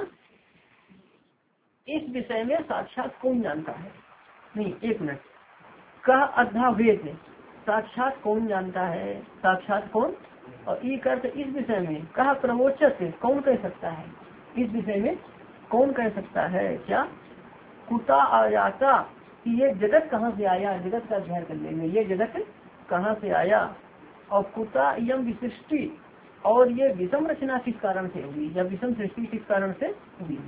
इस विषय में साक्षात कौन जानता है, नहीं एक मिनट, कह अद्धा वेद, साक्षात कौन जानता है, साक्षात कौन, और ई करते इस विषय में, कहा प्रवोचक कौन कह सकता है, इस विषय में कौन कह सकता है, क्या, कुता आ जाता, कि ये जगत कहाँ से आया, जगत का अध्ययन कर लेंगे, ये जगत कहाँ से आया, और कुता यम विशिष्टि, और ये विषम रचना किस कारण से हुई, या विषम सृष्टि किस कारण से हुई,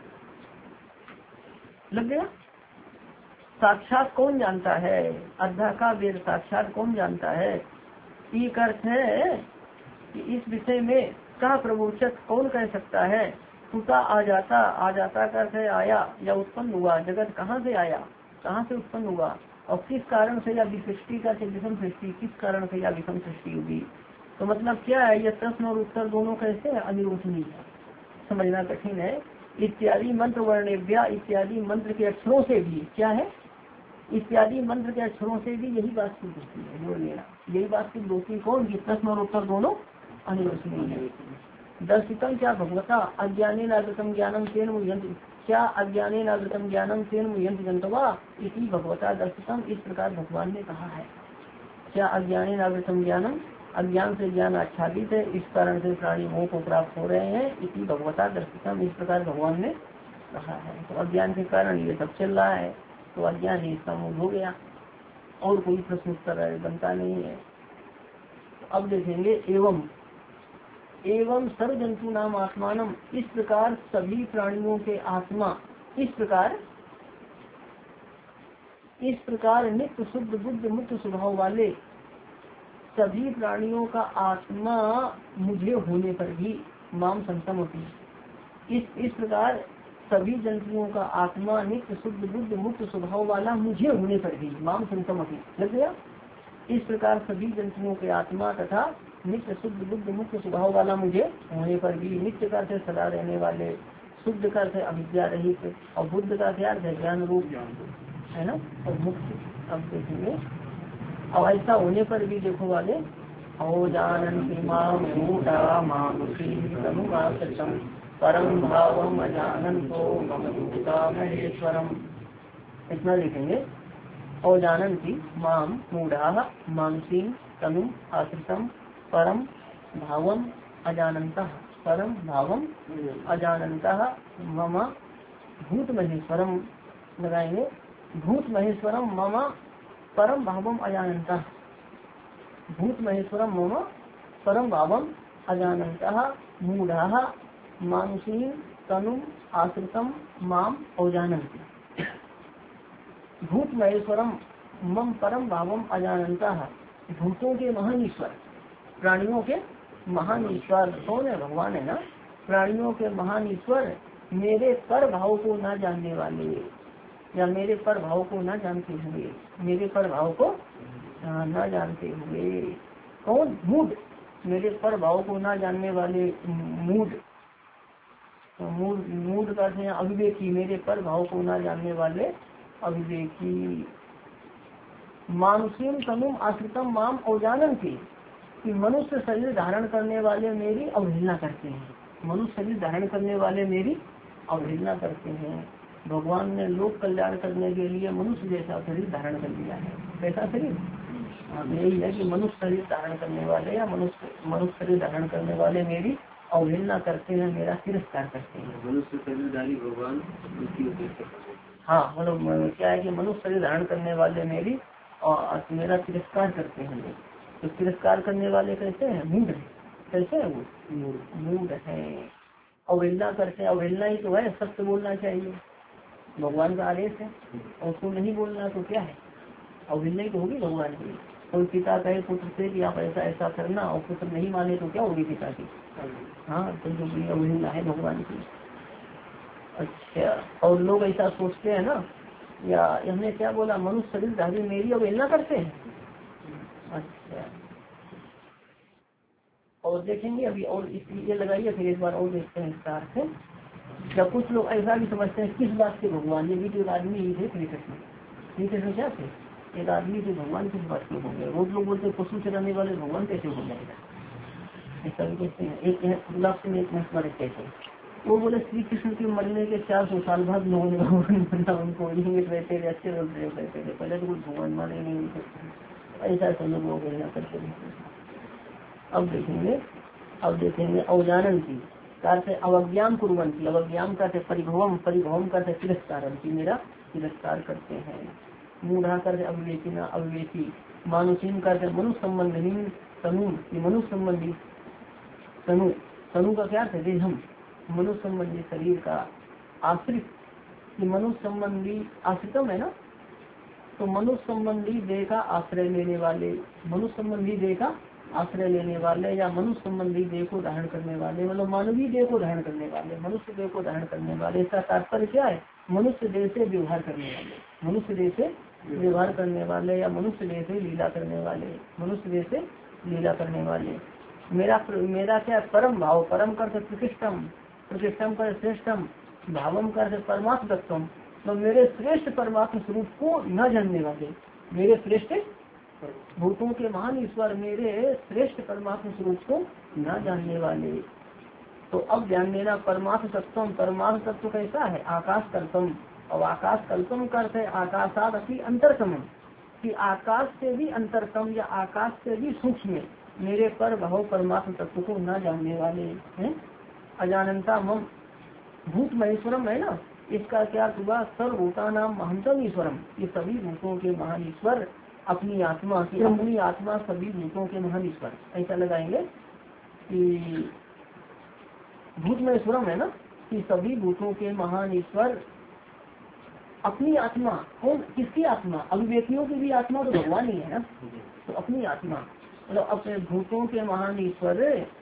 लग गया। साक्षात कौन जानता है, अद्धा का वेद साक्षात कौन जानता है, एक अर्थ है कि इस विषय में कहा प्रवोचक कौन कह सकता है, कुता आ जाता, आ जाता का अर्थ है आया या उत्पन्न हुआ, जगत कहाँ से आया, कहाँ से उत्पन्न हुआ, और किस कारण से, या विसृष्टि का विषम सृष्टि किस कारण से या विषम सृष्टि हुई। तो मतलब क्या है, ये प्रश्न और उत्तर दोनों कैसे है, अनिर्वचनीय, समझना कठिन है। इत्यादि मंत्र वर्णेभ्या, इत्यादि मंत्र के अक्षरों से भी, क्या है, इत्यादि मंत्र के अक्षरों से भी यही बात सिद्ध होती है, जोड़ लेना, यही बात सिद्ध होती कौन, कि प्रश्न और उत्तर दोनों अनिर्वचनीय है। दर्शितम क्या भगवता, अज्ञाने नागृतम ज्ञानम तेन मुह्यन्ति, क्या अज्ञाने नागृतम ज्ञानम तेन मुह्यन्ति जंतवा, इसी भगवता दर्शितम, इस प्रकार भगवान ने कहा है। क्या अज्ञाने नागृतम ज्ञानम, अज्ञान से ज्ञान आच्छादित है, इस कारण से प्राणी मोह को प्राप्त हो रहे हैं, इसी भगवता दर्शितम, इस प्रकार भगवान ने कहा है। तो अज्ञान के कारण ये सब चल रहा है, तो अज्ञान ही इसका मूल हो गया, और कोई प्रश्न उत्तर बनता नहीं है। अब देखेंगे, एवं एवं सर्व जंतु नाम आत्मानम, इस प्रकार सभी प्राणियों के आत्मा, इस प्रकार इस प्रकार नित्य शुद्ध बुद्ध मुक्त स्वभाव वाले सभी प्राणियों का आत्मा मुझे होने पर भी माम संतम होती है। इस इस प्रकार सभी जंतुओं का आत्मा नित्य शुद्ध बुद्ध मुक्त स्वभाव वाला मुझे होने पर भी माम संतम होती, लग गया। इस प्रकार सभी जंतुओं के आत्मा तथा नित्य शुद्ध बुद्ध मुक्त स्वभाव वाला मुझे होने पर भी, नित्य का से सदा रहने वाले, शुद्ध का से अविद्या रहित, और बुद्ध का क्या है, ज्ञान रूप है ना, और मुक्त। अब देखेंगे, अब ऐसा होने पर भी देखो वाले, ओ जानन्ति माम भूता मानुषी तनुमासतम परम भावम अजानन्तो मम भूता महेश्वरम, इतना लिखेंगे। ओ जानन्ति माम मूढ़ा मानसी तनु आश्रितम परम भावम अजानन्तः, परम भावम अजानन्तः मम भूत महेश्वरम, लगाएंगे भूत महेश्वरम मम परम भावम अजानन्तः, भूत महेश्वरम मम परम भावम अजानन्तः मूढ़ाः मानुषीं तनुम् आश्रितम् माम अवजानन्ति। भूत महेश्वरम मम परम भावम अजानन्तः, भूतों के महान ईश्वर, प्राणियों के महान ईश्वर कौन है? भगवान है ना। प्राणियों के महान ईश्वर मेरे पर भाव को ना जानने वाले, या मेरे पर भाव को ना जानते हुए, मेरे पर भाव को ना जानते हुए कौन? मूढ़, मेरे पर भाव को ना जानने वाले मूढ़, मूढ़ मूढ़ करते हैं अविवेकी, मेरे पर भाव को ना जानने वाले अविवेकी। मानुषीम तनुम आश्रितम माम अवजानन्ति, कि मनुष्य शरीर धारण करने वाले मेरी अवहेलना करते हैं, मनुष्य शरीर धारण करने वाले मेरी अवहेलना करते हैं। भगवान ने लोक कल्याण करने के लिए मनुष्य जैसा शरीर धारण कर लिया है। कैसा शरीर? यही है कि मनुष्य शरीर धारण करने वाले या मनुष्य मनुष्य शरीर धारण करने वाले मेरी अवहेलना करते हैं, मेरा तिरस्कार करते हैं। मनुष्य शरीरधारी भगवान, हाँ मतलब क्या है कि मनुष्य शरीर धारण करने वाले मेरी और मेरा तिरस्कार करते हैं लोग। तो तिरस्कार करने वाले कैसे हैं? मूढ़। कैसे है वो? मूढ़ है, अवहेलना करते हैं। अवहेलना ही तो है, सत्य बोलना चाहिए, भगवान का आदेश है, और उसको नहीं बोलना तो क्या है? अवहेलना ही तो होगी भगवान की। कोई पिता कहे पुत्र से कि आप ऐसा ऐसा करना और पुत्र नहीं माने तो क्या होगी पिता की? हाँ, तो जो भी अवहेलना है भगवान की। अच्छा, और लोग ऐसा सोचते हैं ना, या हमने क्या बोला, मनुष्य शरीरधारी मेरी अवहेलना करते हैं। अच्छा, और देखेंगे अभी, और इसलिए लगाइए फिर एक बार और देखते हैं विस्तार से। जब कुछ लोग ऐसा भी समझते हैं किस बात से भगवान, ये भी तो एक आदमी ही थे श्री कृष्ण, श्री कृष्ण क्या थे? एक आदमी से भगवान किस बात के हो गए? रोज लोग बोलते पशु चलाने वाले भगवान कैसे हो जाएगा, ऐसा भी कहते हैं। एक गुलाब में एक महात्मा रहते थे, वो बोले श्री कृष्ण के मरने के चार सौ साल बाद लोगों ने भगवान बना, उनको रहते थे, अच्छे रहते थे, पहले तो कुछ भगवान माने नहीं, ऐसा ऐसा लोग हो गए करते रहते। अब देखेंगे अब देखेंगे अवजानन्ति करते अवज्ञान कुर्वन्ति, अवज्ञान करते परिभवम, परिभवम करते तिरस्कार, मेरा तिरस्कार करते हैं। मूढ़ा करते अविवेकिना, अविवेकी। मानुषीम करते मनुष्य संबंधी, तनु मनुष्य संबंधी, तनु तनु का क्या है? हम मनुष्य संबंधी शरीर का आश्रित, मनुष्य संबंधी आश्रितम है ना, तो मनुष्य संबंधी देह का आश्रय लेने वाले, मनुष्य संबंधी देह का आश्रय लेने वाले, या मनुष्य संबंधी देह को धारण करने वाले, मतलब मानवीय देह को धारण करने वाले, मनुष्य देह को धारण करने वाले। इसका तात्पर्य क्या है? मनुष्य देह से व्यवहार करने वाले, मनुष्य देह से व्यवहार करने वाले, या मनुष्य देह से लीला करने वाले, मनुष्य देह से लीला करने वाले। मेरा मेरा क्या परम भाव, परम कर प्रतिष्ठम, प्रतिष्ठम कर श्रेष्ठम, भावम कर परमात्म तत्वम, तो मेरे श्रेष्ठ परमात्म स्वरूप को न जानने वाले, मेरे श्रेष्ठ भूतों के महान ईश्वर मेरे श्रेष्ठ परमात्म स्वरूप को न जानने वाले। तो अब ध्यान देना, परमात्म तत्वम, परमात्म तत्व कैसा है? आकाश कल्पम, और आकाश कल्पम करते हैं आकाशात अपनी अंतरतम, कि आकाश से भी अंतरतम या आकाश से भी सूक्ष्म मेरे पर भाव परमात्म तत्व को न जानने वाले हैं। अजानंता मम भूत महेश्वरम है ना, इसका क्या हुआ? सर्वभूता नाम महंतम ईश्वरम, ये सभी भूतों के महान ईश्वर, अपनी आत्मा की अपनी आत्मा सभी भूतों के महान ईश्वर, ऐसा लगाएंगे कि भूत महेश्वरम है ना, कि सभी भूतों के महान ईश्वर अपनी आत्मा, कौन किसकी आत्मा? अविवेकियों की भी आत्मा तो भगवान ही है ना, तो अपनी आत्मा मतलब अपने भूतों के महान ईश्वर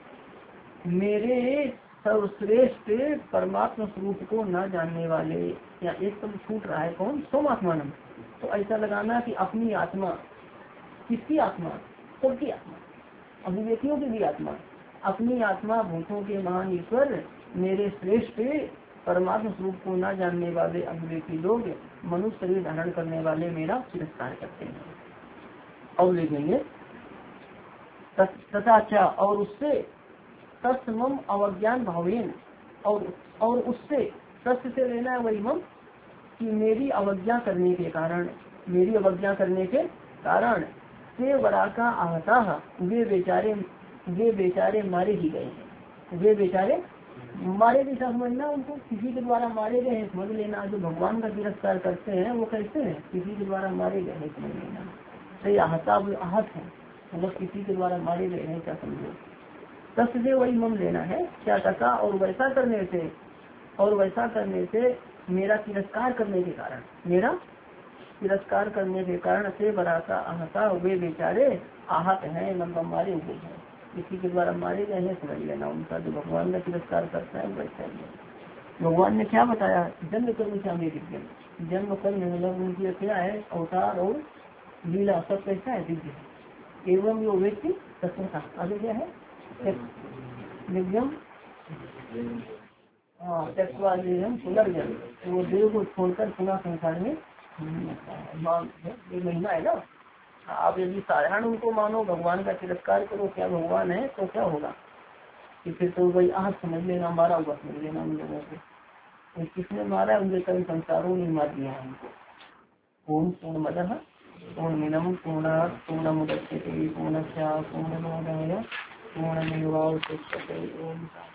मेरे सर्वश्रेष्ठ परमात्मा स्वरूप को न जानने वाले, या एक तो छूट रहा है कौन? सोमात्मानम, तो ऐसा लगाना कि अपनी आत्मा, किसकी आत्मा? सबकी आत्मा, अभिव्यक्तियों की भी आत्मा, अपनी आत्मा भूतों के महान ईश्वर मेरे श्रेष्ठ परमात्मा स्वरूप को न जानने वाले अभिव्यक्ति लोग मनुष्य शरीर धारण करने वाले मेरा तिरस्कार करते हैं। और लिखेंगे तथा अच्छा, और उससे तत्समम अवज्ञान भावेन, और और उससे सत्य से लेना है वही मम, कि मेरी अवज्ञा करने के कारण, मेरी अवज्ञा करने के कारण से वरा का आहता, वे बेचारे वे बेचारे मारे ही गए हैं, वे बेचारे मारे भी समझना, उनको किसी के द्वारा मारे गए हैं समझ लेना। जो भगवान का तिरस्कार करते हैं वो कैसे है? किसी के द्वारा मारे गए हैं समझ लेना। सही आहता आहत है, मतलब किसी के द्वारा मारे गए हैं, क्या समझो। तस् से वही मम लेना है, क्या तथा और वैसा करने से, और वैसा करने से मेरा तिरस्कार करने के कारण, मेरा तिरस्कार करने के कारण से बराता आहता, वे बेचारे आहत हैं, मतलब मारे हुए हैं, किसी के द्वारा मारे गए हैं, समझ लेना उनका जो भगवान का तिरस्कार करता है वैसा ही। भगवान ने क्या बताया, जन्म कर्म से हमें दिव्य, जन्म कर्म मतलब उनकी क्या है, अवतार और लीला सब कैसा है, दिव्य। एवं यो व्यक्ति तत्वता, आगे क्या है, दिव्यम हाँ तत्वादिव्यम पुनर्जन्म, वो देव को छोड़कर पुनः संसार में नहीं आता है। ये महिमा है ना। आप यदि साधारण उनको मानो, भगवान का तिरस्कार करो, क्या भगवान है तो क्या होगा कि फिर तो वही आहत समझ लेना, मारा हुआ समझ लेना उन लोगों को। किसने मारा, उनके कई संसारों ने मार दिया है उनको। ओम पूर्ण मदः पूर्णमिदं पूर्णात् पूर्णमुदच्यते पूर्णस्य पूर्णमादाय पूर्णमेवावशिष्यते। ओम